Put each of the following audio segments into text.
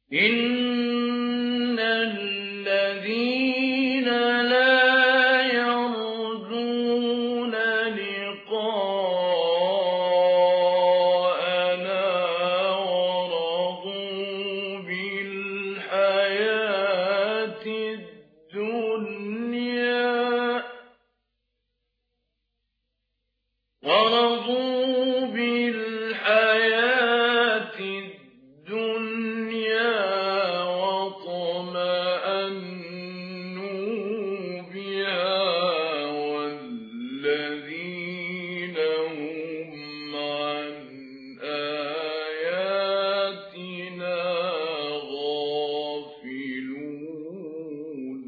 إن الذين لا يرجون لقاءنا ورضوا بالحياة الدنيا وطمأنوا بها والذين هم عن آياتنا غافلون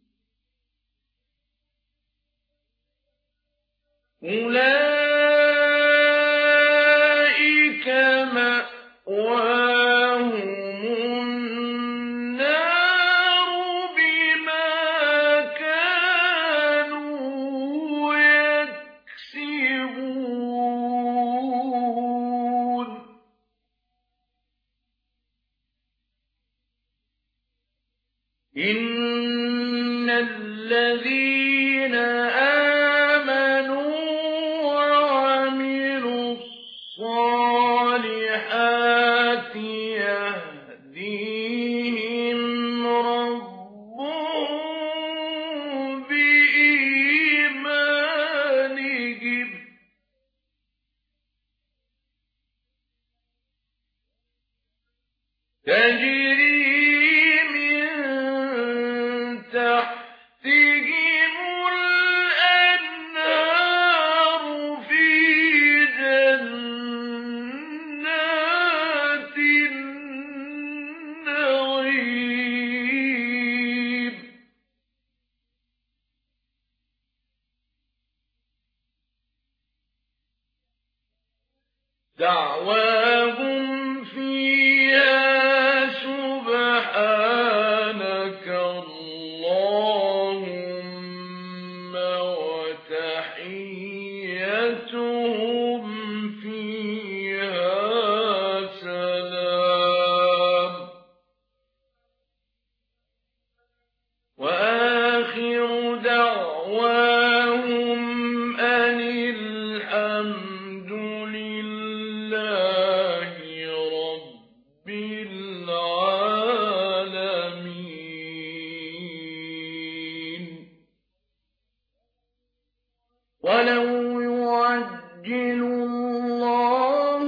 أولئك مأواهم النار بما كانوا يكسبون إن الذين آمنوا وعملوا الصالحات يهديهم ربهم بإيمانهم تجري من تحتهم الأنهار في جنات النعيم دعواهم فيها سبحانك اللهم وتحيتهم فيها سلام وآخر دعواهم أن الحمد لله رب العالمين ولو يعجل الله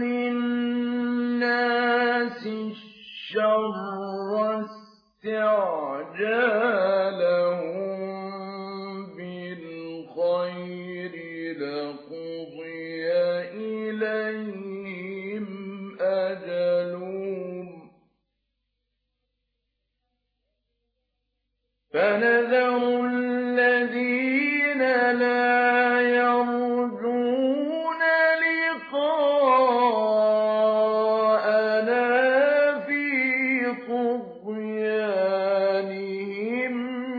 للناس الشر استعجالهم بالخير لقضي إليهم أجلهم فنذر الذين لا يرجون لقاءنا في طغيانهم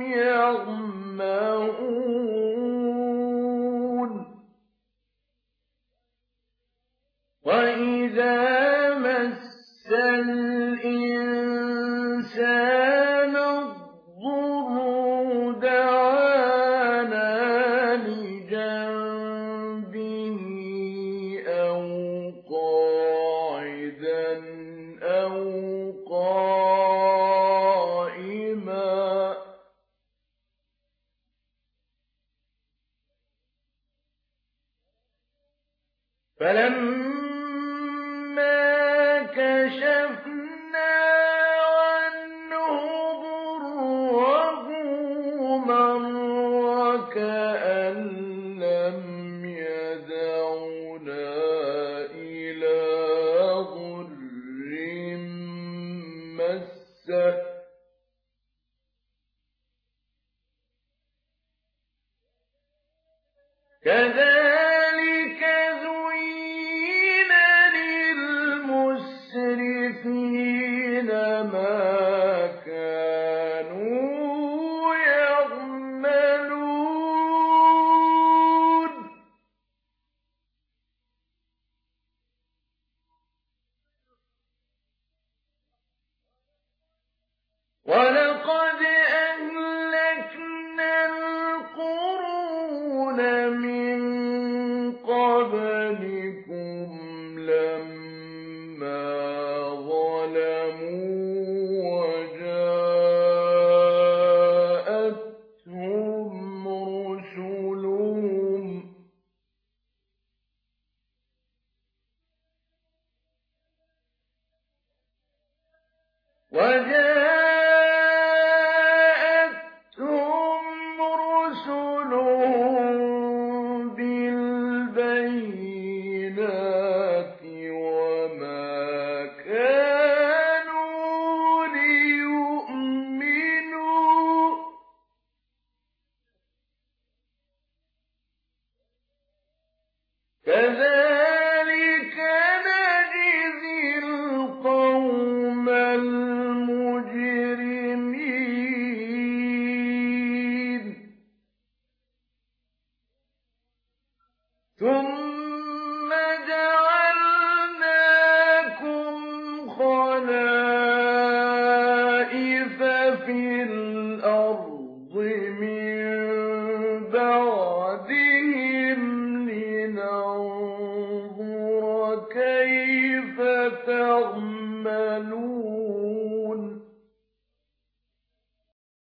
يعمهون وإذا مس الإنسان الضر دعانا لجنبه أو قاعدا أو قائما فلما كشفنا عنه ضره مر كأن لم يدعنا إلى ضر مسه كذلك زين للمسرفين ما كانوا يعملون وجاءتهم رسلهم بالبينات وما كانوا ليؤمنوا كذلك نجزي القوم المجرمين ثم جعلناكم خلائف في الأرض من بعدهم لننظر كيف تعملون